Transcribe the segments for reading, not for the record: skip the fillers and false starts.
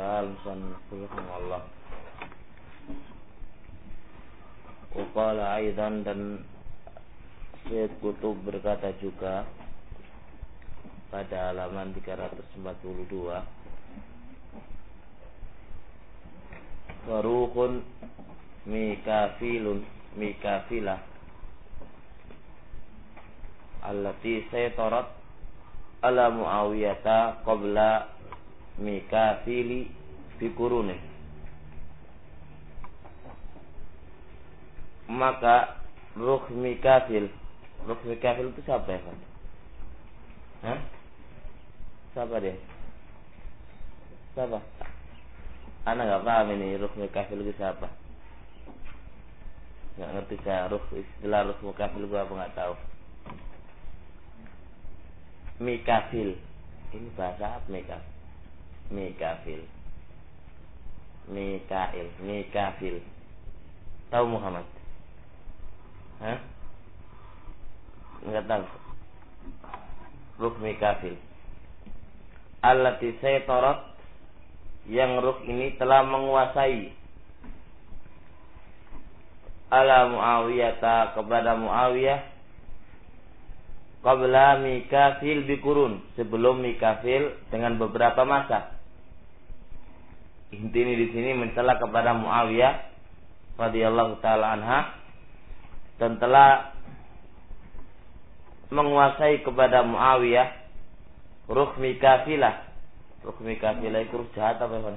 Qala al-musannif rahimahullah. Qala aidan, dan Syed Qutb berkata juga pada halaman 342, Faruqun mikafilah allati saytarat ala Muawiyata qabla mikafili fi quruni. Maka ruh mikafil itu siapa ya Pak? Siapa dia? Siapa? Anak nggak paham ini ruh mikafil itu siapa? Nggak ngerti saya istilah ruh mikafil itu apa, nggak tahu. Mikafil ini bahasa apa? Mikafil tahu Muhammad? Enggak tahu. Ruh mikafil allati saytarat, yang ruh ini telah menguasai ala Muawiyah, kepada Muawiyah, qabla mikafil biqurun, sebelum mikafil dengan beberapa masa. Inti ini di sini mencela kepada Muawiyah radhiyallahu taala anha, dan telah menguasai kepada Muawiyah ruh mikafilah. Ruh mikafilah itu ruh jahat apa ya?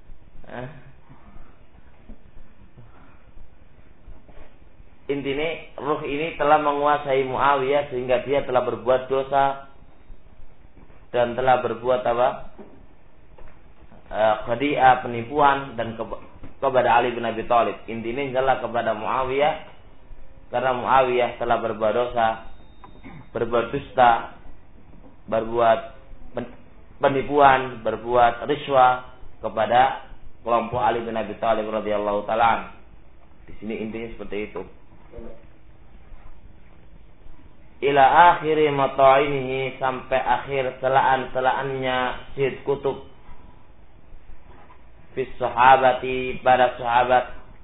Intinya ruh ini telah menguasai Muawiyah sehingga dia telah berbuat dosa dan telah berbuat khadi'ah, penipuan, dan kepada Ali bin Abi Thalib. Intinya adalah kepada Muawiyah, karena Muawiyah telah berbuat dosa, berbuat dusta, berbuat penipuan, berbuat riswah kepada kelompok Ali bin Abi Thalib radhiyallahu taala. Di sini intinya seperti itu. Ila akhiri mata'inihi, sampai akhir celaan-celaannya Syed Qutb fi sahabati, pada sahabat,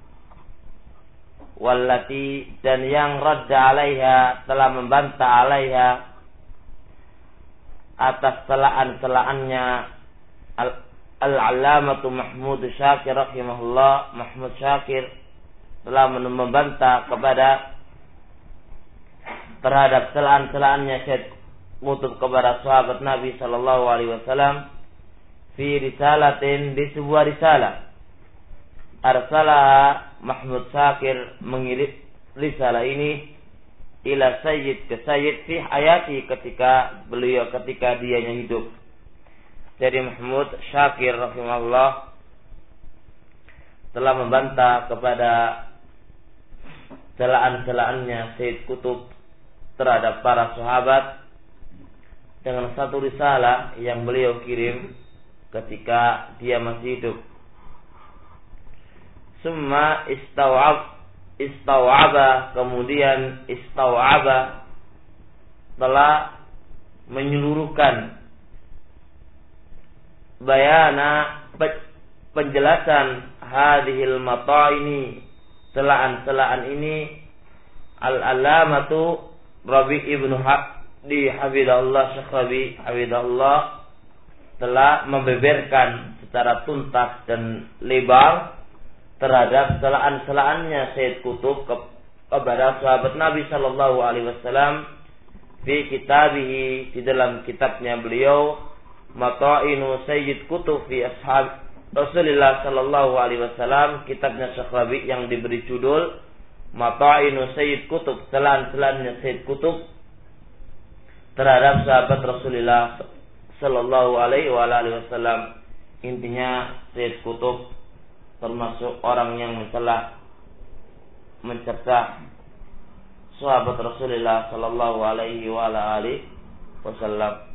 wallati, dan yang radda alaiha, telah membantah alaiha, atas celaan-celaannya al-allamatu Mahmud Syakir rahimahullah. Mahmud Syakir telah membantah terhadap celaan-celaannya Syed Qutb kepada sahabat Nabi sallallahu alaihi wasallam fi risalatin, di sebuah risalah. Arsalaha Mahmud Syakir, mengirim risalah ini ila Sayyid, ke Sayyid fi hayati, ketika dianya hidup. Jadi Mahmud Syakir rahimahullah telah membantah kepada celaan-celaannya Syed Qutb terhadap para sahabat dengan satu risalah yang beliau kirim ketika dia masih hidup. Summa istaw'aba, kemudian istaw'aba telah menyeluruhkan bayana, penjelasan hadhil mata'ini, celaan-celaan ini, al-alamatu Rabi' ibnu Hadi hafidahullah, Syekh Rabi' hafidahullah telah membeberkan secara tuntas dan lebar terhadap celaan-celaannya Syed Qutb kepada sahabat Nabi sallallahu alaihi wasallam fi kitabihi, di dalam kitabnya beliau, Mata'inu Syed Qutb fi ashab Rasulullah sallallahu alaihi wasallam, kitabnya Syekh Rabi' yang diberi judul Mata'inu Syed Qutb, celaan-celaannya Syed Qutb terhadap sahabat Rasulullah sallallahu alaihi wasallam. Intinya Syed Qutb termasuk orang yang mencerca sahabat Rasulullah sallallahu alaihi wasallam.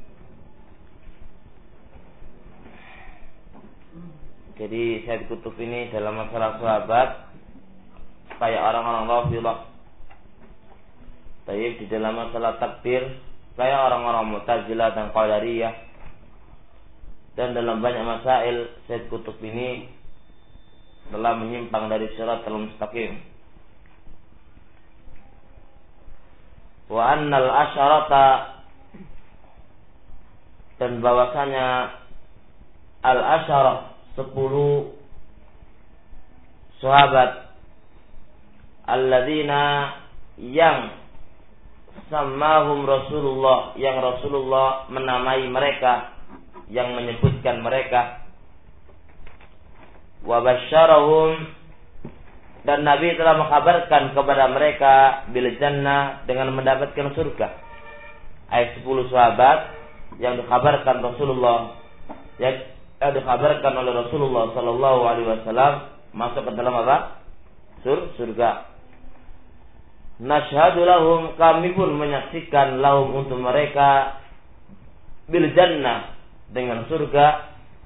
Jadi Syed Qutb ini dalam masalah sahabat kayak orang-orang Rafidhah. Tapi di dalam masalah takdir kayak orang-orang Mu'tazilah dan Qadariyah. dan dalam banyak masail Sayyid Qutb ini telah menyimpang dari Shiratal Mustaqim. Wa annal asyarata, dan bahwasanya al-asyarah 10 sahabat alladzina yang sammahum Rasulullah, yang Rasulullah menamai mereka, yang menyebutkan mereka, wa basyarahum, dan Nabi telah mengkabarkan kepada mereka bil jannah, dengan mendapatkan surga. Ayat 10 sahabat yang dikabarkan Rasulullah, yang dikabarkan oleh Rasulullah sallallahu alaihi wasallam masuk ke dalam apa? Surga. Nashhadu lahum, kami pun menyaksikan lahum untuk mereka bil jannah, dengan surga,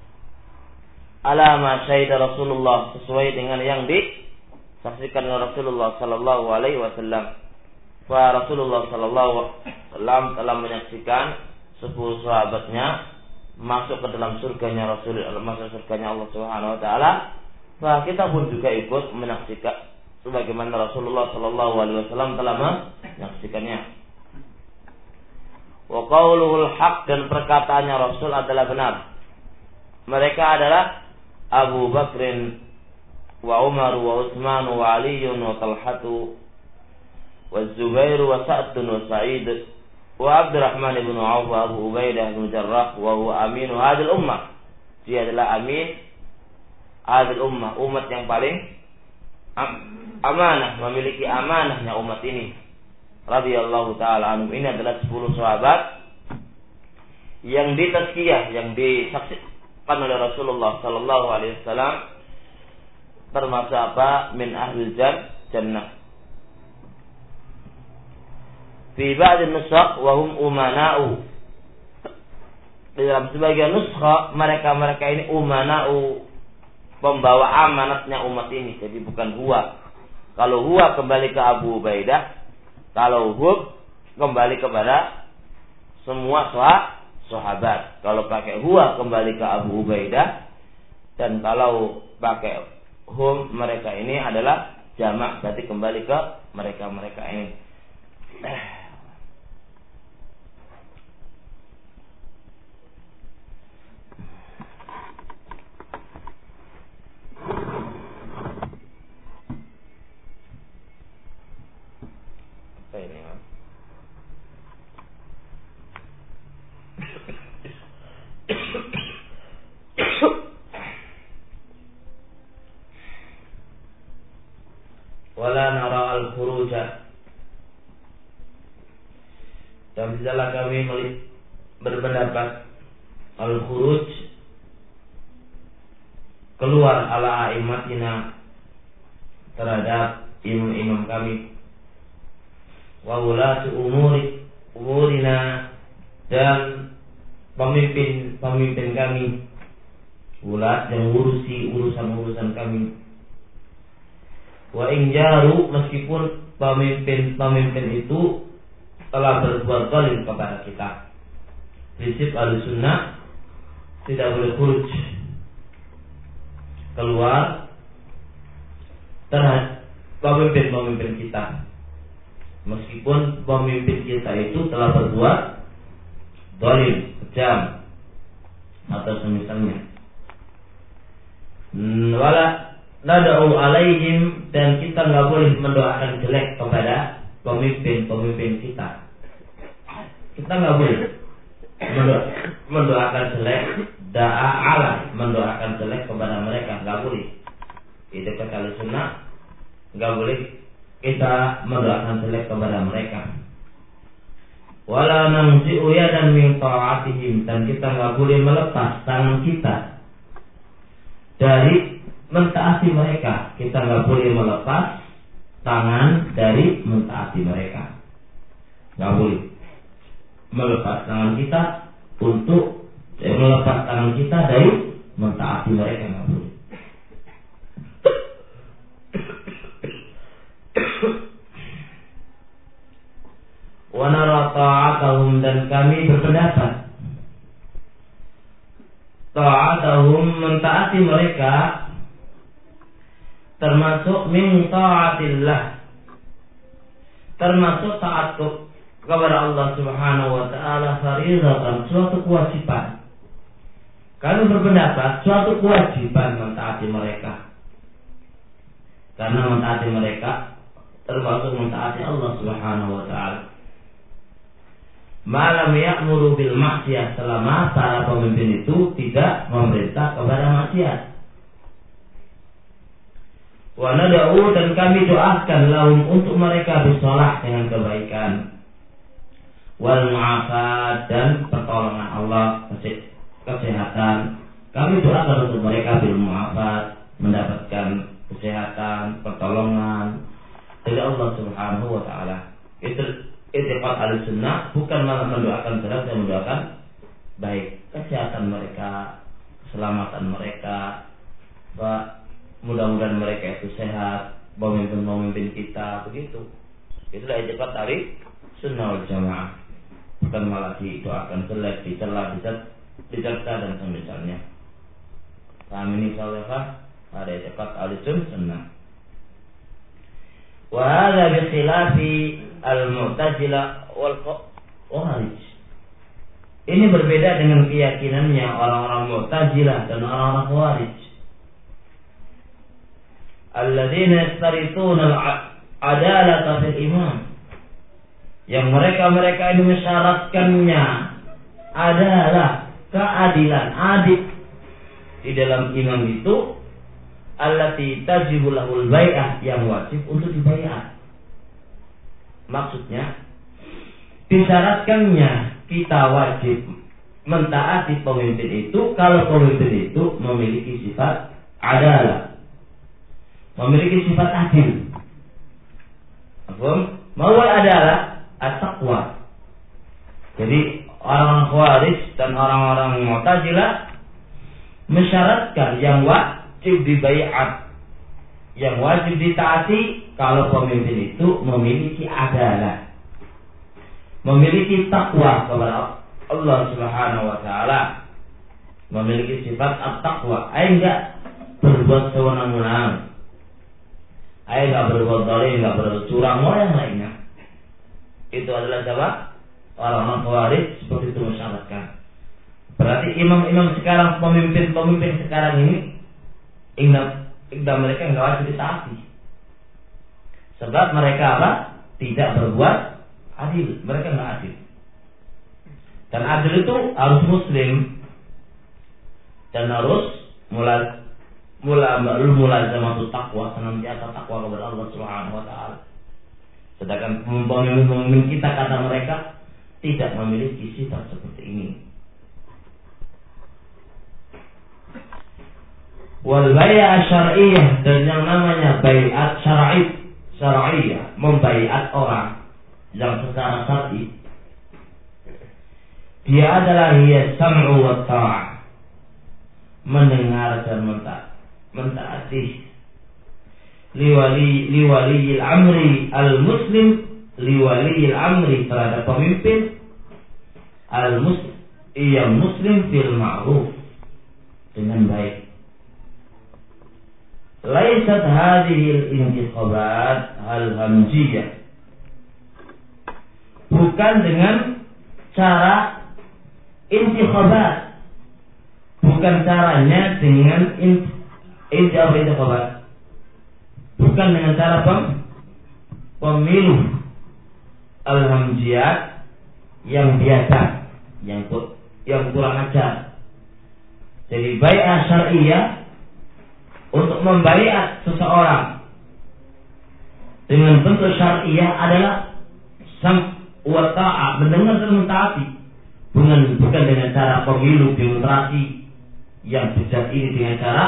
alama syahida Rasulullah, sesuai dengan yang disaksikan oleh Rasulullah sallallahu alaihi wasallam. Fa Rasulullah sallallahu alaihi wasallam telah menyaksikan 10 sahabatnya masuk ke dalam surganya Rasulullah, masuk surganya Allah Subhanahu wa taala. Fa kita pun juga ikut menyaksikan sebagaimana Rasulullah sallallahu alaihi wasallam telah menyaksikannya. Wa qauluhul haq, dan perkataannya Rasul adalah benar. Mereka adalah Abu Bakrin wa Umar wa Utsman wa Ali wa Talhatu wa Zubair wa Sa'd wa Sa'id wa Abdurrahman ibn Auf wa Abu Ubaidah bin Jarrah wa huwa aminu hadhihi ummah. Dia adalah amin hadhihi ummah, umat yang paling amanah, memiliki amanahnya umat ini. Radhiyallahu ta'ala anhum. Ini adalah 10 sahabat yang ditazkiyah, yang disaksikan oleh Rasulullah sallallahu alaihi wasallam, termasuk apa? Min ahlil jannah. Fi ba'd an-nusakh wa hum umana'u. Di dalam sebagian nuskha mereka ini umana'u, pembawa amanatnya umat ini. Jadi bukan huwa. Kalau huwa kembali ke Abu Ubaidah, kalau hub kembali kepada semua sahabat. Kalau pakai huwa kembali ke Abu Ubaidah, dan kalau pakai hum mereka ini adalah jamak, berarti kembali ke mereka ini. Wala nara al-khuruja, dan tidaklah kami berpendapat al-khuruj, keluar ala a'immatina, terhadap imam-imam kami, wa ulatu umurina, dan pemimpin kami, ulat yang ngurusi urusan kami. Wa injaru, meskipun pemimpin itu telah berbuat zalim kepada kita. Prinsip Ahlussunnah, tidak boleh khuruj, keluar terhadap pemimpin kita, meskipun pemimpin kita itu telah berbuat zalim, kejam atau semisalnya. Wala nad'u alaihim, dan kita nggak boleh mendoakan jelek kepada pemimpin kita. Kita nggak boleh mendoakan jelek, mendoakan jelek kepada mereka, nggak boleh. Itu kata Ahlussunnah, nggak boleh kita mendoakan jelek kepada mereka. Wala nanzi'u yadan min ta'atihim, dan kita nggak boleh melepas tangan kita dari mentaati mereka. Kita nggak boleh melepas tangan dari mentaati mereka. Nggak boleh melepas tangan kita untuk melepas tangan kita dari mentaati mereka, nggak boleh. Wa nara ta'atahum, dan kami berpendapat mentaati mereka termasuk min ta'atillah, termasuk taat kepada Allah Subhanahu wa taala fardhatan, suatu kewajiban. Kami berpendapat suatu kewajiban mentaati mereka. Karena mentaati mereka termasuk mentaati Allah Subhanahu wa taala. Malam ya'muru bil maksiyah, selama para pemimpin itu tidak memerintah kepada maksiat. Wa nad'u, dan kami doakan lahum untuk mereka bisalah, dengan kebaikan. Wal mu'afat, dan pertolongan Allah, kesehatan. Kami doakan untuk mereka bil mu'afat, mendapatkan kesehatan, pertolongan dari Allah Subhanahu wa taala. Itu i'tiqad Ahlussunnah, bukan malah mendoakan berat, dan mendoakan baik kesehatan mereka, keselamatan mereka, mudah-mudahan mereka itu sehat, pemimpin-pemimpin kita, begitu. Itulah i'tiqad dari Sunnah wal Jamaah, bukan malah didoakan jelek, dicela, dicerca dan semisalnya. Kami ini insyaallah ada i'tiqad Ahlussunnah. Wa hadza bi khilafi al-Mu'tazilah wal Khawarij. Ini berbeda dengan keyakinannya orang-orang Mu'tazilah dan orang-orang Khawarij. Alladzina yastarituna al-adalata fil imam. Yang mereka ini mensyaratkannya adalah keadilan, adil di dalam imam itu, allati tajibu lahul bai'ah, yang wajib untuk dibaiat. Maksudnya disyaratkannya kita wajib mentaati pemimpin itu kalau pemimpin itu memiliki sifat adalah, memiliki sifat adil. Mawal adalah at-taqwa. Jadi orang Khawarij dan orang-orang Mu'tazilah mensyaratkan yang wajib dibaiat, yang wajib ditaati kalau pemimpin itu memiliki adalah, memiliki takwa kepada Allah Subhanahu wa taala, memiliki sifat at-taqwa, enggak berbuat sewenang-wenang, enggak berbuat zalim, enggak berbuat curang, yang lainnya. Itu adalah siapa? Orang-orang Khawarij seperti itu mensyaratkan. Berarti imam-imam sekarang, pemimpin-pemimpin sekarang ini, mereka enggak wajib ditaati. Sebab mereka apa? Tidak berbuat adil. Mereka enggak adil. Dan adil itu harus muslim, dan harus mulazamatu taqwa, senantiasa takwa kepada Allah Subhanahu wa taala. Sedangkan pemimpin kita, kata mereka, tidak memiliki sifat seperti ini. Wal bai'ah syar'iyyah, dan yang namanya bai'at syar'iyyah, membaiat orang yang secara syar'i, dia adalah hiya sam'u wa ta'ah, mendengar dan mentaati liwaliyil amri al-muslim, liwaliyil amri terhadap pemimpin al-muslim, yang muslim fil ma'ruf, dengan baik. Laisat hadhihi al-intikhabat al-hamziyah, bukan dengan cara intikhabat, bukan caranya dengan intikhabat, bukan dengan cara pemilu al-hamziyah yang biasa, yang kurang ajar. Jadi bai'ah syar'iyyah, untuk membaiat seseorang dengan bentuk syar'iyyah adalah sam wa ta'ah, mendengar dan mentaati, bukan dengan cara pemilu demonstrasi yang bijak ini, dengan cara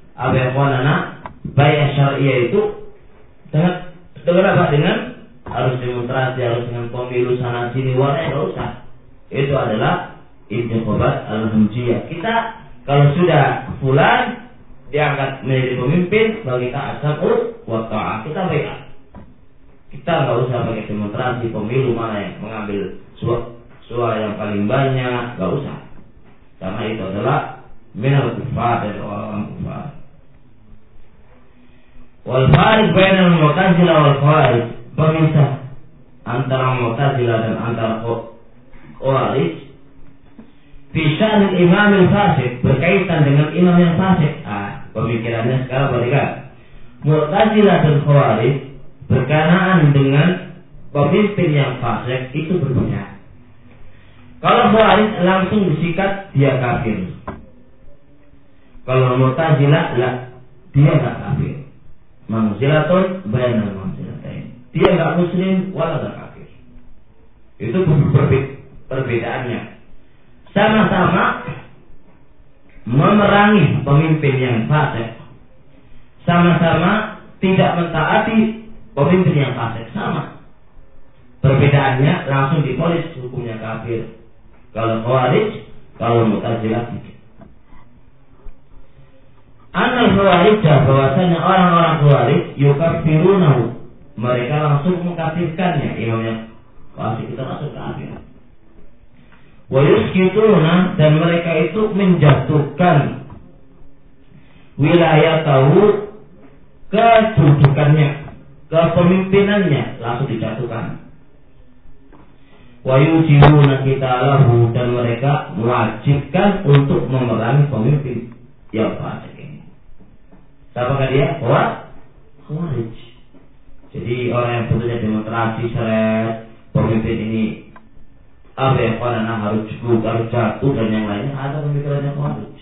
bai'ah syar'iyyah itu dengan apa? Dengan harus demonstrasi, harus dengan pemilu sana sini, tidak usah. Itu adalah intikhabat al-hamziyah. Kita kalau sudah fulan diangkat menjadi pemimpin, bagi kita as-sam'u wa ta'ah, kita baiat. Kita nggak usah pakai demonstrasi pemilu mana yang mengambil suara yang paling banyak, nggak usah. Karena itu adalah minal kufar, dari orang kufar. Wal farid bainal Mu'tazilah wal Khawarij, pemisah antara Mu'tazilah dan antara Khawarij fi sya'nil imam al-fasik, berkaitan dengan imam yang fasik. Pemikirannya sekarang balikan. Mu'tazilah dan Khawarij berkenaan dengan pemimpin yang fasik itu berbeda. Kalau Khawarij langsung disikat dia kafir. Kalau Mu'tazilah dia enggak kafir. Manzilatun bainal manzilatain. Dia enggak muslim wala enggak kafir. Itu perbedaannya. Sama-sama memerangi pemimpin yang fasik. Sama-sama tidak mentaati pemimpin yang fasik, sama. Perbedaannya langsung dipolis hukumnya kafir. Kalau Khawarij, kalau Mu'tazilah tidak. Anal Khawarij, bahwasanya orang-orang Khawarij yukafirunahu, mereka langsung mengkafirkannya, imamnya fasik itu langsung kafir. Wa yuskituna, dan mereka itu menjatuhkan wilayah tahu kedudukannya, kepemimpinannya langsung dijatuhkan. Wa yujibuna qitalahu, dan mereka mewajibkan untuk memerangi pemimpin yang fasik ini. Siapakah dia? Khawarij. Jadi orang yang bentuknya demonstrasi seret pemimpin ini harus jatuh dan yang lainnya, ada pemikirannya Khawarij.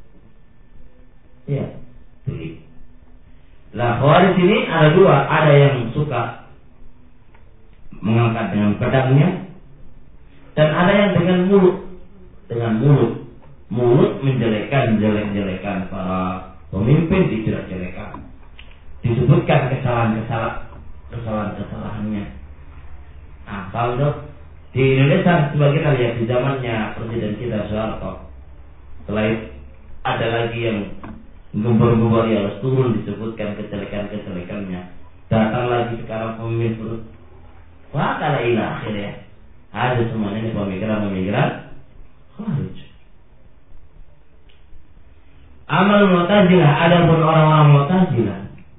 Iya, begitu. Lah Khawarij ini ada dua, ada yang suka mengangkat dengan pedangnya, dan ada yang dengan mulut menjelekkan para pemimpin, dijelek-jelekan, disebutkan kesalahannya. Nah, kalau di Indonesia sebagai kita lihat di zamannya Presiden kita Soeharto, selain ada lagi yang gembor-gembor harus turun disebutkan kejelekan-kejelekannya. Datang lagi sekarang pemimpin turun. Wah, kala ilah akhirnya ada semuanya ini pemikiran Khawarij. Amal Mu'tazilah, adapun orang-orang Mu'tazilah,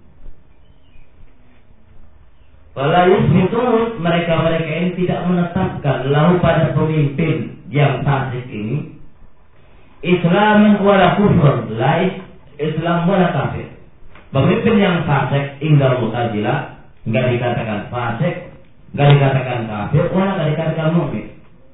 wala yusbitun, mereka ini tidak menetapkan lahu pada pemimpin yang fasik ini Islam wala kufur, Islam wala kafir. Pemimpin yang fasik indal Mu'tazilah enggak dikatakan fasik, enggak dikatakan kafir, wala enggak dikatakan mukmin.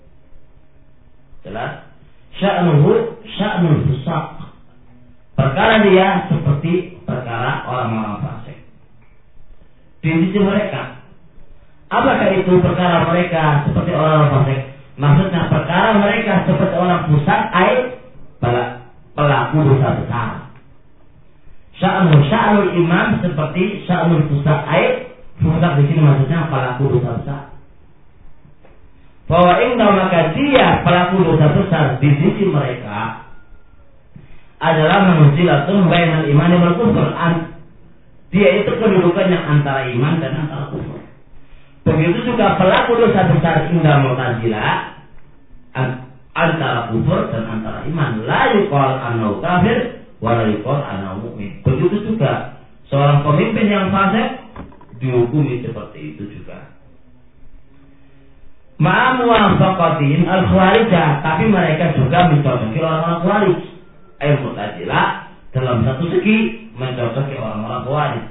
Jelas? Sya'nul fusaq. Perkara dia seperti perkara orang-orang fasik. Di sisi mereka, apakah itu perkara mereka seperti orang fasik? Maksudnya perkara mereka seperti orang fusaq, pelaku dosa besar. Sya'nul imam seperti sya'nul fusaq, fusaq di sini maksudnya pelaku dosa besar. Bahwa maka dia pelaku dosa besar di sisi mereka adalah manzilatun bainal imani wal kufur. Dia itu kedudukannya antara iman dan antara kufur. Begitu juga pelaku dosa besar indah Mu'tazilah antara kufur dan antara iman. La yuqal annahu kafir wa la yuqal annahu mu'min. Begitu juga seorang pemimpin yang fasik dihukumi seperti itu juga. Ma'amuwafaqatin al-Khawarijah, tapi mereka juga mencocoki orang-orang Khawarij. Mu'tazilah dalam satu segi mencocoki orang-orang Khawarij.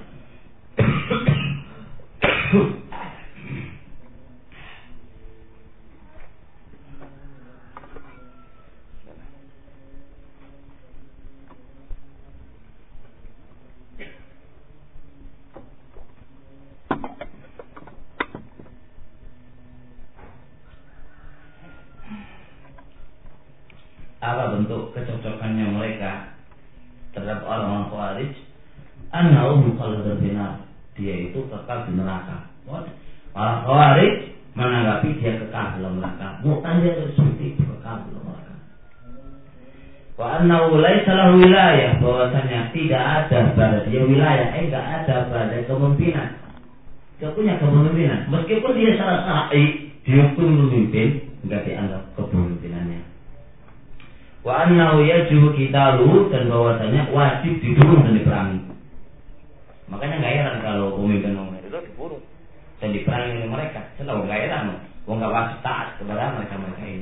Apa bentuk kecocokannya mereka terhadap orang-orang Khawarij? Annahu mukhalladun binar, dia itu kekal di neraka. Orang Khawarij menanggapi dia kekal dalam neraka. Mu'tazilah seperti itu, kekal dalam neraka. Wa annahu laisa lahu wilayah, bahwasanya tidak ada pada dia wilayah, enggak ada pada kepemimpinan. Dia punya kepemimpinan, meskipun dia secara syar'i dia pun memimpin, enggak dianggap kepemimpinannya. Wa annahu yajibu qitaluhu, dan bahwasanya wajib dibunuh dan diperangi. Makanya nggak heran kalau pemimpin itu dibunuh dan diperangi oleh mereka. Selalu nggak heran, wong nggak wajib taat kepada mereka ini.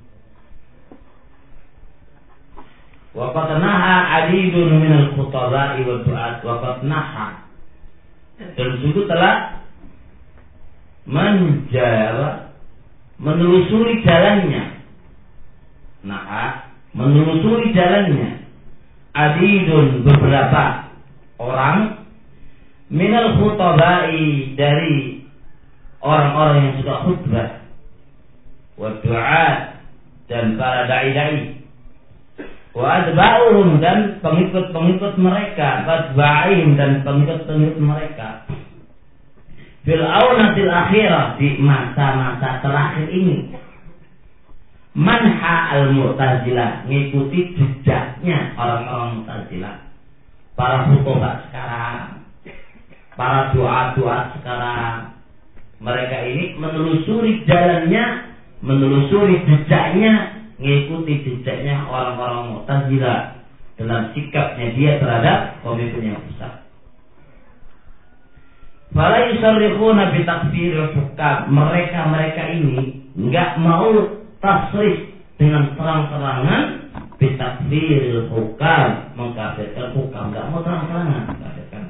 Wa qad naha adidun min al-khutaba'i wa du'at wa qad naha, dan sungguh telah menelusuri jalannya, menelusuri jalannya adidun, beberapa orang, minal khutaba'i, dari orang-orang yang suka khutbah, wa du'at, dan para da'i-da'i, wa adba'uhum, dan pengikut-pengikut mereka, adba'ihim, dan pengikut-pengikut mereka, fil aunatil akhirah, di masa-masa terakhir ini, manha al-mu'tazilah, ngikuti jejaknya orang-orang mu'tazilah, para khutbah sekarang, para doa-doa sekarang. Mereka ini menelusuri jalannya, menelusuri jejaknya, ngikuti jejaknya orang-orang Mu'tazilah dalam sikapnya dia terhadap pemimpin yang besar. Fala yusarrifuna bi takfiril hukam, mereka ini enggak mau tasrih dengan terang-terangan bi takfiril hukam, mengkafirkan hukam, enggak mau terang-terangan mengkafirkan.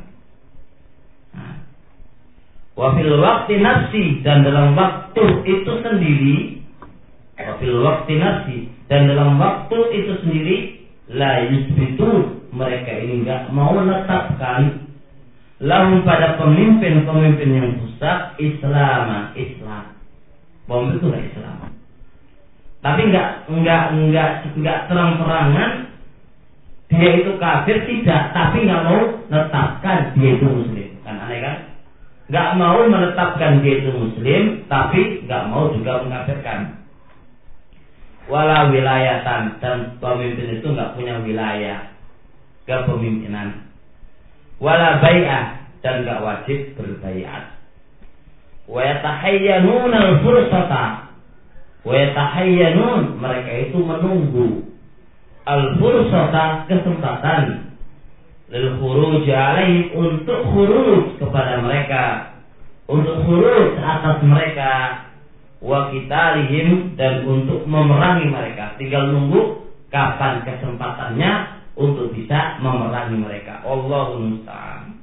Wa fil waqti nafsi, dan dalam waktu itu sendiri, wa fil waqti nafsi, dan dalam waktu itu sendiri, la yusbitu, mereka ini enggak mau menetapkan lahum, pada pemimpin-pemimpin yang rusak, Islam. Pemimpin itu enggak Islam. Tapi enggak terang-terangan dia itu kafir, tidak, tapi enggak mau menetapkan dia itu muslim. Kan aneh kan? Enggak mau menetapkan dia itu muslim, tapi enggak mau juga mengkafirkan. Wala wilayatan, dan pemimpin itu enggak punya wilayah kepemimpinan. Wala bai'ah, dan enggak wajib berbaiat. Wa yatahayyanun al-fursata, wa yatahayyanun, mereka itu menunggu al-fursata, kesempatan, lil khuruj alaihim, untuk khuruj kepada mereka, untuk khuruj atas mereka, wa qitalihim, dan untuk memerangi mereka. Tinggal nunggu kapan kesempatannya untuk bisa memerangi mereka. Allahul musta'an.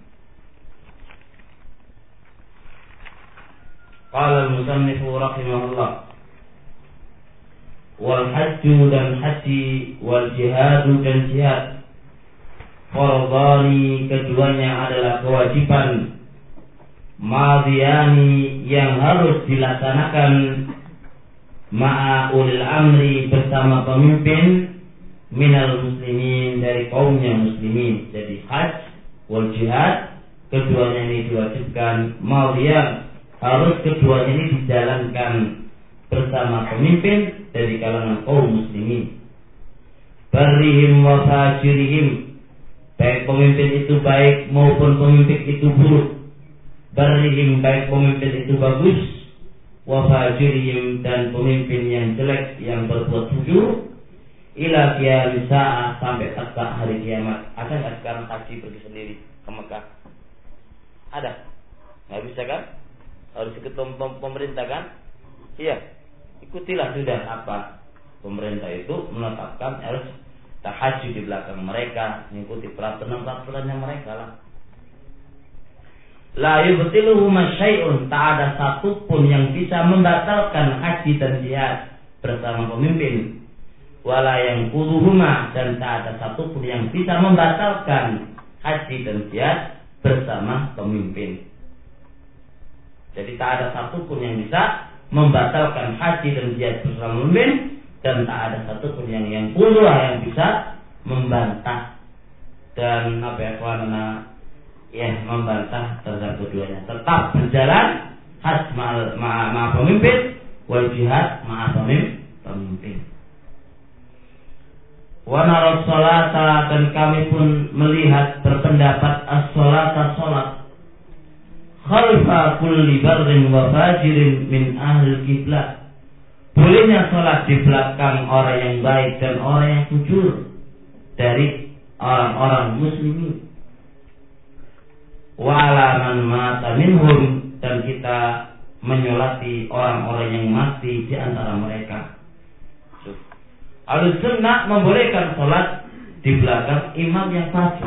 Qala al-musannif rahimahullah, wal hajju, dan haji, wal jihadu, dan jihad, fardhani, keduanya adalah kewajiban, madhiyani, yang harus dilaksanakan, ma'a ulil amri, bersama pemimpin, minal muslimin, dari kaumnya muslimin. Jadi hajj wal jihad, keduanya ini diwajibkan, madhiyan, harus keduanya ini dijalankan bersama pemimpin dari kalangan kaum muslimin. Barrihim wa fajirihim, baik pemimpin itu baik maupun pemimpin itu buruk. Barrihim, baik pemimpin itu bagus, wa fajirihim, dan pemimpin yang jelek, yang berbuat fujur, ila qiyamis saah, sampai tegak hari kiamat. Ada nggak sekarang haji pergi sendiri ke Mekah? Ada? Nggak bisa kan? Harus ikut pemerintah kan? Iya. Ikutilah sudah apa pemerintah itu menetapkan, harus haji di belakang mereka, mengikuti peraturan-peraturannya mereka lah. La yubtiluhu masyai'un, tak ada satupun yang bisa membatalkan haji dan jihad bersama pemimpin. Wala yang kuduhuma, dan tak ada satupun yang bisa membatalkan haji dan jihad bersama pemimpin. Jadi tak ada satupun yang bisa membatalkan haji dan jihad bersama pemimpin, dan tak ada satupun yang pula yang bisa membantah dan membantah terhadap keduanya. Tetap berjalan haji ma'a pemimpin, wal jihad ma'a pemimpin. Wa nara sholata, dan kami pun melihat, berpendapat as-sholata, sholat, khalfa kulli barrin wa fajirin min ahli qiblah, bolehnya sholat di belakang orang yang baik dan orang yang jujur dari orang-orang muslimin. Wa ala man mata minhum, dan kita menyolati orang-orang yang mati di antara mereka. Ahlussunnah membolehkan sholat di belakang imam yang fasik.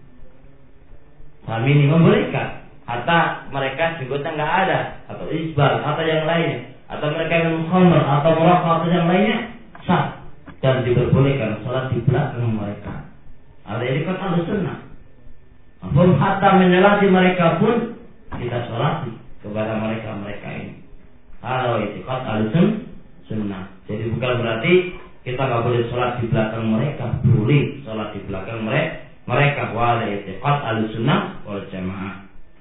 Kami ini membolehkan. Atau mereka juga nggak ada, atau isbal, atau yang lainnya, atau mereka yang khamr, atau merokok, atau yang lainnya, sah dan diperbolehkan sholat di belakang mereka. Ada ini kan Ahlussunnah. Belum hatta menyolati mereka pun kita sholati kepada mereka ini. Kalau itikad Ahlussunnah. Jadi bukan berarti kita nggak boleh sholat di belakang mereka, boleh sholat di belakang mereka. Wala itikad Ahlussunnah wal Jamaah.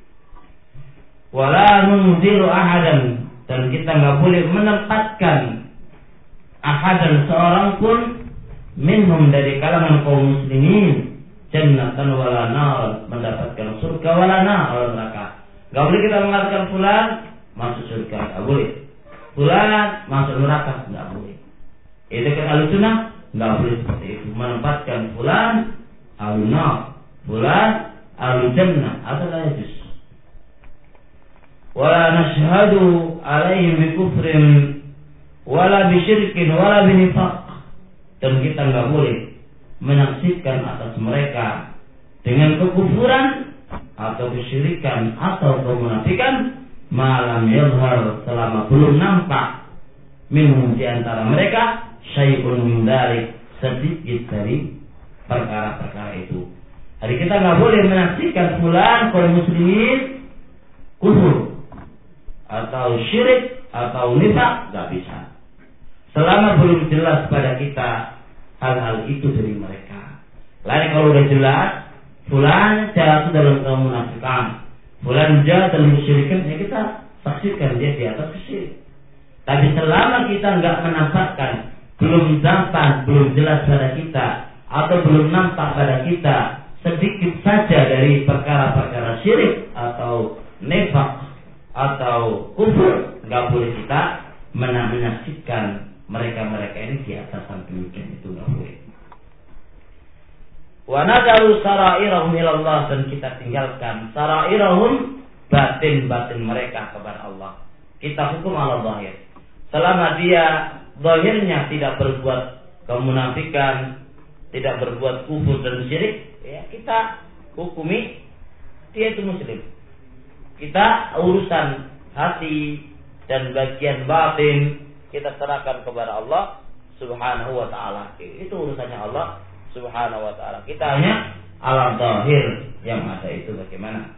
Wala nunzilu ahadan, dan kita nggak boleh menempatkan ahadan seorang pun minhum dari kalangan kaum muslimin jannatan wala nar, mendapatkan surga wala nar, wala neraka. Nggak boleh kita mengatakan fulan masuk surga, nggak boleh. Fulan masuk neraka, nggak boleh. Itu kan Ahlussunnah, nggak boleh seperti itu. Menempatkan fulan ahlun nar, fulan ahlul jannah, atau la yajuz. Wala nashhadu alaihim bi kufrin wala bi syirkin wala bi nifaq, dan kita enggak boleh menyaksikan atas mereka dengan kekufuran atau kesyirikan atau kemunafikan malam yadhhar, selama belum nampak minhum di antara mereka syai'un min dzalik, sedikit dari perkara-perkara itu. Jadi kita enggak boleh menyaksikan fulan kaum muslimin kufur atau syirik atau nifaq, nggak bisa selama belum jelas pada kita hal-hal itu dari mereka. Lain kalau udah jelas fulan jatuh dalam kemunafikan, fulan jatuh dalam kesyirikan, ya kita saksikan dia di atas kesyirik. Tapi selama kita nggak menampakkan, belum nampak, belum jelas pada kita, atau belum nampak pada kita sedikit saja dari perkara-perkara syirik atau nifaq atau kufur, nggak boleh kita menyaksikan mereka ini di atas demikian, itu nggak boleh. Wa nadaru sarairahum ilallah, dan kita tinggalkan sarairahum, batin-batin mereka kepada Allah. Kita hukum ala zahir. Selama dia zahirnya tidak berbuat kemunafikan, tidak berbuat kufur dan syirik, ya kita hukumi dia itu muslim. Kita urusan hati dan bagian batin kita serahkan kepada Allah Subhanahu wa ta'ala. Itu urusannya Allah Subhanahu wa ta'ala. Kita hanya alam zahir yang ada itu bagaimana.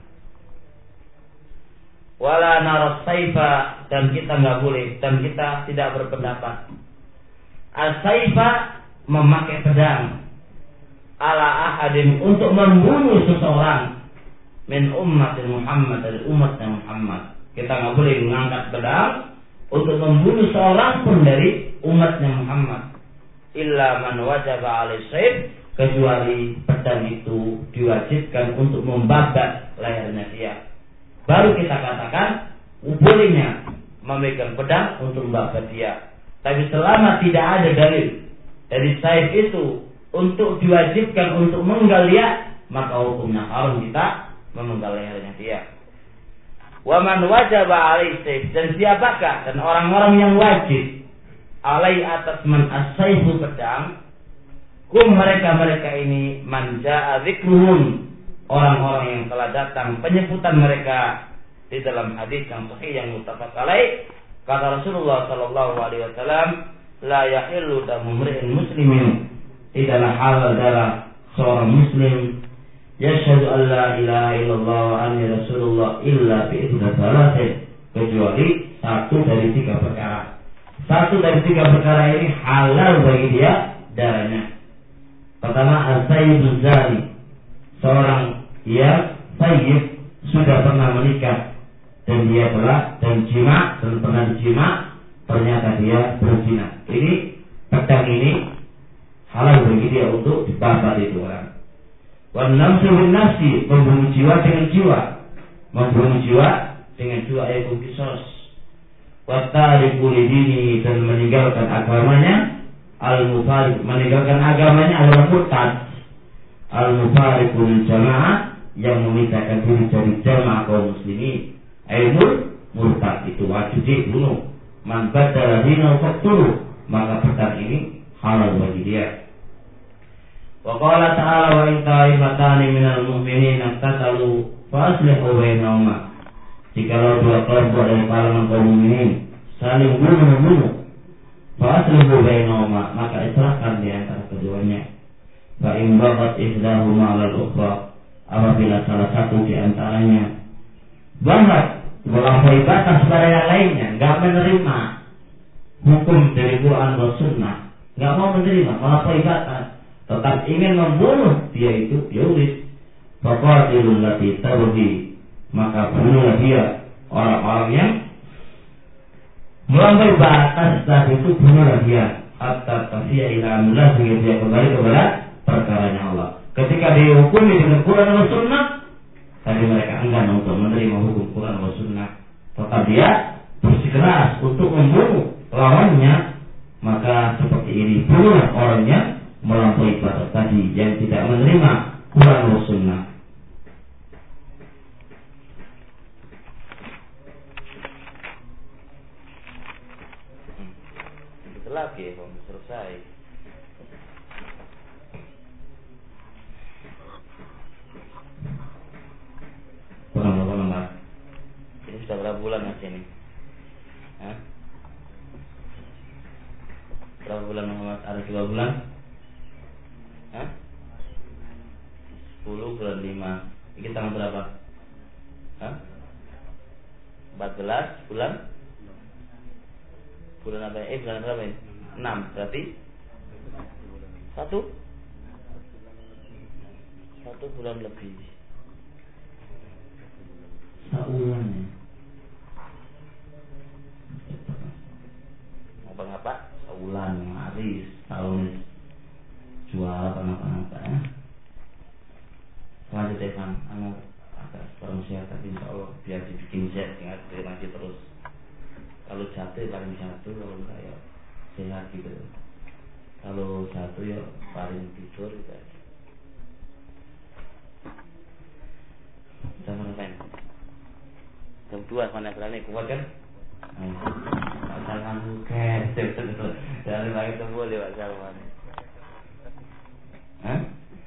Wala naras saifa, dan kita nggak boleh, dan kita tidak berpendapat as-saifa, memakai pedang, ala ahadin, untuk membunuh seseorang min ummatin Muhammad, dari umatnya Muhammad. Kita nggak boleh mengangkat pedang untuk membunuh seorang pun dari umatnya Muhammad. Illa man wajaba alaihi sayf, kecuali pedang itu diwajibkan untuk membabat lehernya dia. Baru kita katakan bolehnya memegang pedang untuk membabat dia. Tapi selama tidak ada dalil dari sayf itu untuk diwajibkan untuk menggal dia, maka hukumnya haram kita memenggal lehernya dia. Wa man wajaba alaihi sayf, dan siapakah, dan orang-orang yang wajib alai atas man as-sayfu, pedang, kum mereka ini man jaa dzikruhum, orang-orang yang telah datang penyebutan mereka di dalam hadis yang sahih yang muttafaq alaih. Kata Rasulullah sallallahu alaihi wasallam, la yahillu damu mri'in muslimin, tidaklah halal darah seorang muslim yashhadu an la ilaha illallah wa anni rasulullah illa bi idzni salatin, kecuali satu dari tiga perkara. Satu dari tiga perkara ini halal bagi dia darahnya. Pertama, as-sayyiduz zani, seorang yang sayyid sudah pernah menikah dan dia telah dan jima dan pernah dijima, ternyata dia berzina. Ini pedang ini halal bagi dia untuk dibabat itu orang. Wan nafsu bin nafsi, membunuh jiwa dengan jiwa, membunuh jiwa dengan jiwa, yaitu kisos. wa tariku lidini, dan meninggalkan agamanya, al-mufariq, meninggalkan agamanya orang murtad, al-mufariqu lil jamaah, yang memisahkan diri dari jamaah kaum muslimin, murtad itu wajib dibunuh. Man badala dinahu faqtuluh, maka perkara ini halal bagi dia. Wa qala ta'ala wa in ta'ifatani minal mu'minina iqtatalu fa aslihu bainahuma. Jikalau dua kelompok dari kalangan kaum mukminin saling bunuh, fa aslihu bainahuma, maka islahkan di antara keduanya. Fa in baghat ihdahuma 'ala al-ukhra, apabila salah satu di antaranya banget melampaui batas pada yang lainnya, enggak menerima hukum dari Quran dan Sunnah, enggak mau menerima, melampaui batas, tetap ingin membunuh dia itu, yaulis faqatilul lati tabghi, maka bunuhlah dia orang-orang yang melampaui batas tadi itu, bunuhlah dia hatta tafiya ila amrillah, sehingga dia kembali kepada perkaranya Allah. Ketika dihukumi dengan Quran dan Sunnah, tadi mereka enggan untuk menerima hukum Quran dan Sunnah, tetap dia bersikeras untuk membunuh lawannya, maka seperti ini bunuhlah orangnya melampaui batas tadi yang tidak menerima Quran dan Sunnah. Itu lagi belum selesai. Ini sudah berapa bulan mas ini? Hah? Berapa bulan Muhammad? Ada 2 bulan? Hah? 10 bulan 5. Ini tanggal berapa? Hah? 14 bulan? Bulan apa ya? Bulan berapa ini? 6, berarti? 1 bulan lebih. Saulan ya. Apa? Saulan, Maris, tahun jual apa-apa ya. Selanjutnya kan, anak agak kurang sehat, tapi insya Allah biar dibikin sehat, tinggal ngaji terus. Kalau jatuh paling jatuh, kalau enggak ya sehat gitu. Kalau jatuh ya paling tidur gitu. Kita ngapain? Jam 2 mana berani kuat kan? Jangan buket. Jangan lagi tunggu lewat jalan. Hah?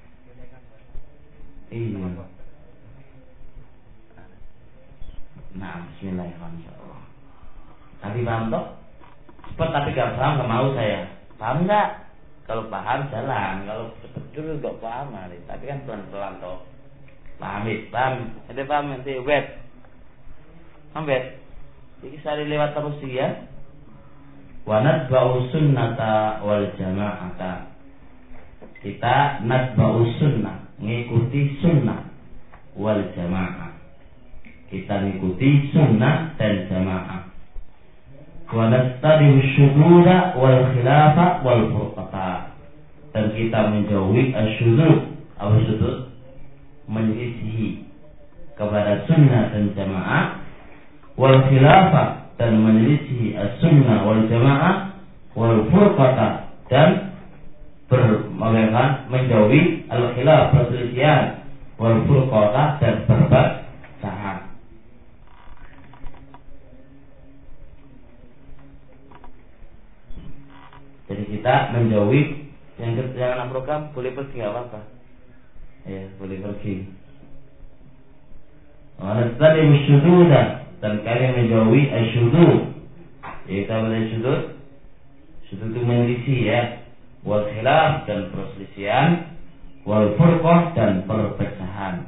Iya. Nah, bismillahirrahmanirrahim. Tapi paham toh? Cepat tapi gak paham, gak mau saya. Paham gak? Kalau paham jalan, kalau cepet gak paham hari. Tapi kan pelan-pelan toh. Paham? Ada paham nanti wet. Ambet. Jadi saya lewat terus ya. Wa nadba'u sunnata wal jama'ata. Kita nadba'u sunnah, mengikuti sunnah, wal jama'ah. Kita mengikuti sunnah dan jamaah. Wa nastadimu syuhuda wal khilafa wal furqata. Dan kita menjauhi asyudud, asyudud menyelisihi kepada sunnah dan jamaah, wal khilafah, dan menyelisih as-sunnah wal jamaah, wal furqata, dan menjauhi al-khilaf, perselisihan, wal furqata, dan perpecahan. Jadi kita menjauhi yang anak program boleh pergi nggak apa-apa, ya boleh pergi. Tadi syududah, dan kalian menjauhi asyudud. Yaitu apa asyudud? Syudud itu menyelisih ya. Wal khilaf, dan perselisihan. Wal furqah, dan perpecahan.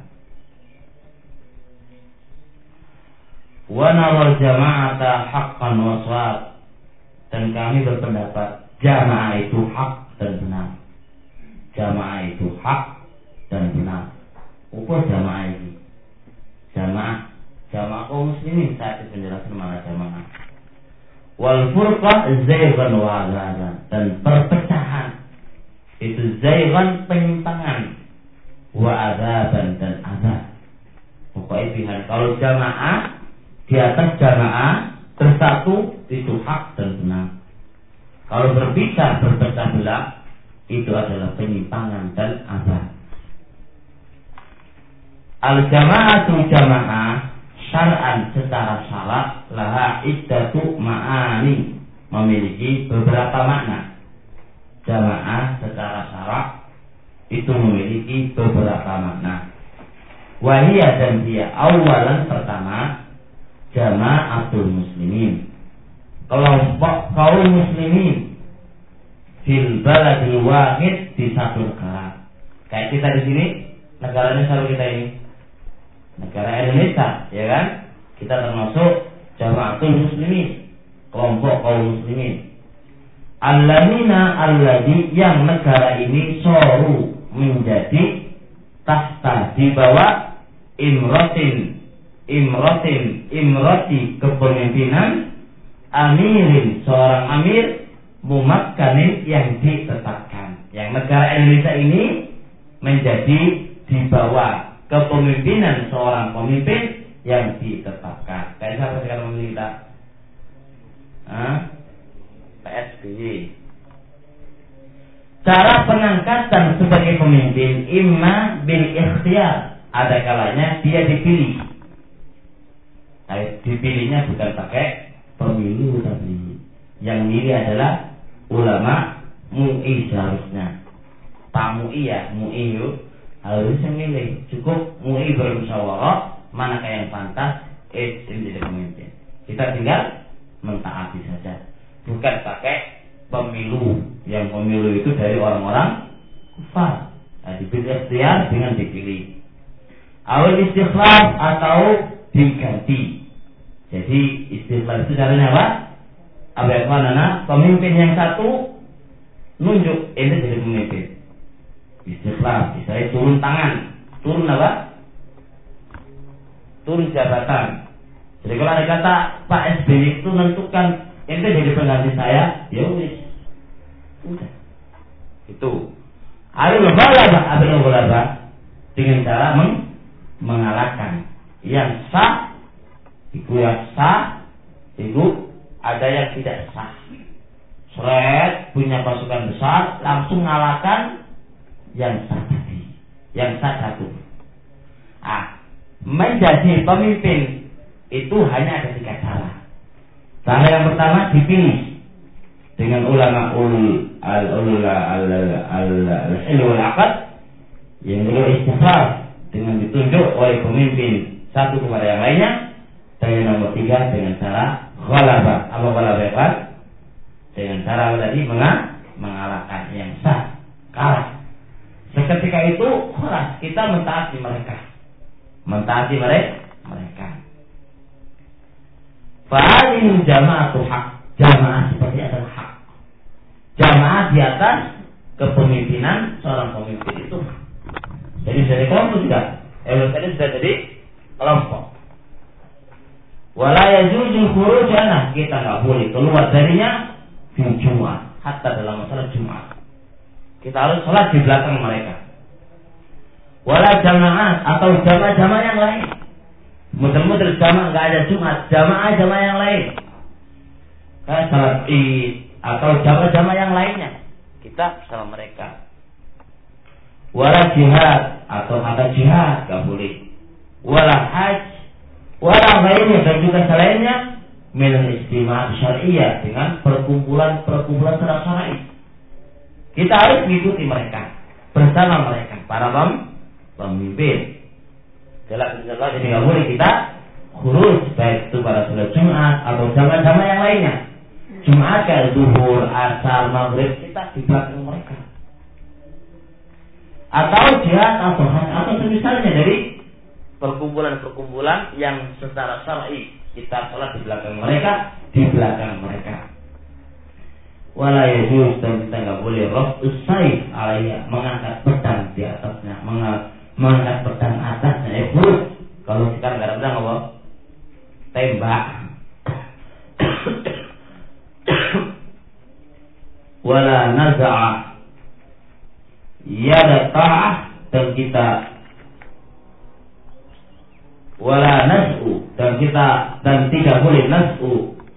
Wa naral jama'ata haqqan wa shawab. Dan kami berpendapat jamaah itu hak dan benar. Jamaah itu hak dan benar. Apa jamaah ini? Jamaah kaum muslimin, saat itu penjelasan mana jamaah. Wal furqah zaygan wa azadan, dan perpecahan itu zaygan, penyimpangan, wa azaban, dan azab. Pokoknya pilihan. Kalau jamaah di atas jamaah, bersatu itu hak dan benar. Kalau berpisah berpecah belah itu adalah penyimpangan dan azab. Al-jama'atu jama'ah syar'an secara syarak laha iddatu ma'ani, memiliki beberapa makna. Jamaah secara syarak itu memiliki beberapa makna. Wahiyah dan dia awalan pertama jama'atul muslimin, kelompok kaum muslimin fil baladil wahid, di satu negara. Kayak kita di sini, negaranya selalu kita ini negara Indonesia, ya kan? Kita termasuk jama'atul muslimin, kelompok kaum muslimin. Alladzi yang negara ini soru menjadi tahta, di bawah imrati kepemimpinan amirin, seorang amir mumakkanin yang ditetapkan. Yang negara Indonesia ini menjadi di bawah kepemimpinan seorang pemimpin yang ditetapkan. Kayak siapa sekarang memilih kita? PSBY. Cara pengangkatan sebagai pemimpin imma bil ikhtiyar, ada kalanya dia dipilih. Dipilihnya bukan pakai pemilu, tapi yang milih adalah ulama MUI seharusnya. Pak MUI ya, MUI harusnya milih. Cukup MUI bermusyawarah manakah yang pantas menjadi pemimpin. Kita tinggal mentaati saja, bukan pakai pemilu. Yang pemilu itu dari orang-orang kufar. Dipilih ikhtiar dengan dipilih. Awal istikhlaf atau diganti. Jadi istikhlaf itu caranya apa? Pemimpin yang satu nunjuk ini jadi pemimpin. Istikhlaf, misalnya turun tangan. Turun apa? Turun jabatan. Jadi kalau ada kata Pak SBY itu menentukan ente jadi pengganti saya, ya wis. Udah. Itu. Ayo ghalaba dengan cara mengalahkan. Yang sah, itu yang sah, itu ada yang tidak sah. Seret punya pasukan besar, langsung mengalahkan yang sah tadi, yang sah satu. Menjadi pemimpin itu hanya ada 3 cara. Cara yang pertama dipilih dengan ulama ulul aqad, yang kedua istikhlaf dengan ditunjuk oleh pemimpin satu kepada yang lainnya, dan yang nomor 3 dengan cara ghalabah. Apa ghalabah? Dengan cara tadi mengalahkan yang sah, kalah. Seketika itu kita mentaati mereka. Fa'alil jama'atu hak. Jamaah seperti adalah hak. Jamaah di atas kepemimpinan seorang pemimpin itu. Jadi dari kelompok juga. Tadi sudah jadi kelompok. Wala yajuzul khuruj anhu, kita enggak boleh keluar darinya di Jumat, hatta dalam masalah Jumat. Kita harus sholat di belakang mereka. Wala jamaah atau jamaah yang lain. Mudah-mudahan jamaah enggak ada Jumat, jamaah yang lain. Kayak salat Id atau jamaah yang lainnya, kita bersama mereka. Wala jihad atau ada jihad enggak boleh. Wala haji, wala lainnya dan juga selainnya minal istimah syariah, dengan perkumpulan secara syar'i. Kita harus mengikuti mereka, bersama mereka para pemimpin. Jadi nggak boleh kita khuruj, baik itu pada sholat Jumat atau jamaah yang lainnya. Jumat kayak zuhur, asar, maghrib, kita di belakang mereka. Atau jihad atau semisalnya dari perkumpulan yang secara syar'i, kita sholat di belakang mereka. Wala yajuz, dan kita nggak boleh raf'us sayf alaiya, mengangkat pedang di atasnya, mengangkat pedang atasnya. Kalau sekarang nggak ada pedang apa? Tembak. Wala naza'a yada ta'ah, dan kita wala nas'u, dan tidak boleh nas'u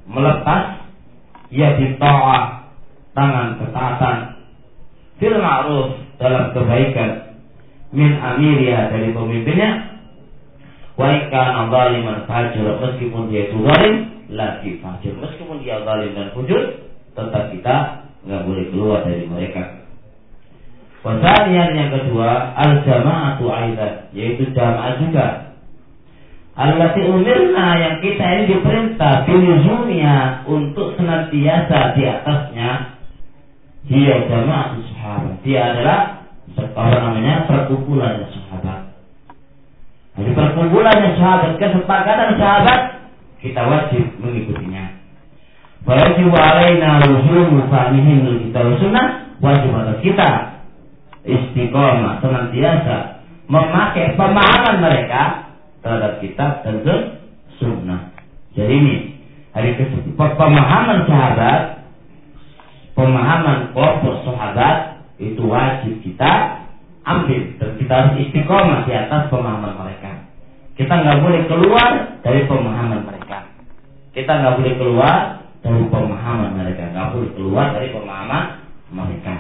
melepas ya dita'ah tangan ketaatan fil ma'ruf dalam kebaikan min amiriha dari pemimpinnya wa ikana zaliman fajir meskipun dia itu zalim lagi fajir meskipun dia zalim dan fujur tetap kita nggak boleh keluar dari mereka. Wasanian yang kedua al-jama'atu aidan yaitu jamaah juga allati umirna yang kita ini diperintah biluzumnya untuk senantiasa di atasnya dia jamaah sahabat dia adalah perkumpulan sahabat. Jadi perkumpulan sahabat kesepakatan sahabat kita wajib mengikutinya. Wajib alaina luzumu fahmihim kita sunnah wajib atas kita istiqomah senantiasa memakai pemahaman mereka terhadap kitab dan sunnah. Jadi ini hari pemahaman sahabat, pemahaman kelompok sahabat itu wajib kita ambil dan kita harus istiqomah di atas pemahaman mereka. Kita nggak boleh keluar dari pemahaman mereka. Kita nggak boleh keluar dari pemahaman mereka, nggak boleh keluar dari pemahaman mereka.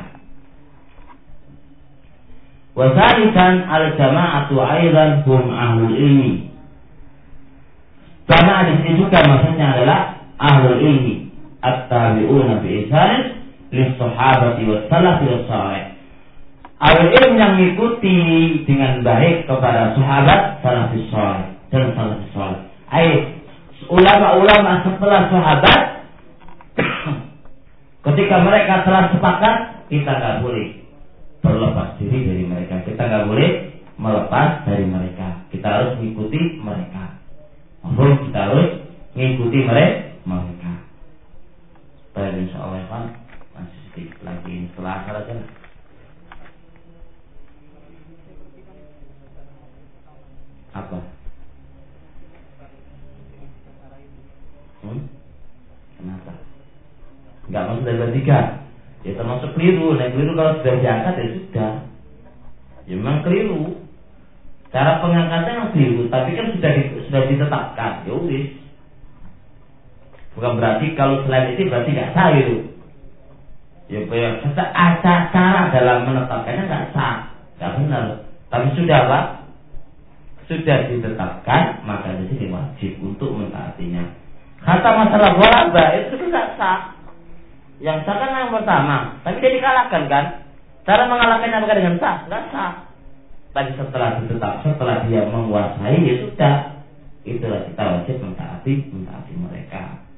Wasalisan al-jama'atu aidan hum ahlul ilmi. Karena di sini juga maksudnya adalah ahlul ilmi, at-tabi'una bi ihsan lis-sahabati was-salafi was-salih. Ahlul ilmi yang mengikuti dengan baik kepada sahabat, salafus salih dan salafus salih. Ulama-ulama setelah sahabat ketika mereka telah sepakat, kita nggak boleh berlepas diri dari mereka. Kita nggak boleh melepas dari mereka. Kita harus mengikuti mereka. Kita harus mengikuti mereka. Baik, insya Allah kan masih sedikit lagi setelah asar aja. Apa? Kenapa? Enggak masuk dari tiga. Ya termasuk keliru. Nah keliru kalau sudah diangkat ya sudah. Ya memang keliru. Cara pengangkatnya memang keliru, tapi kan sudah ditetapkan. Ya udah. Bukan berarti kalau selain itu berarti nggak sah gitu. Ya cara dalam menetapkannya nggak sah, nggak benar. Tapi sudah apa? Sudah ditetapkan, maka di sini wajib untuk mentaatinya. Kata masalah waraba itu tidak sah. Yang sah kan yang pertama, tapi dia dikalahkan kan? Cara mengalahkannya apakah dengan sah? Tidak sah. Tapi setelah dia menguasai ya sudah. Itulah kita wajib mentaati mereka.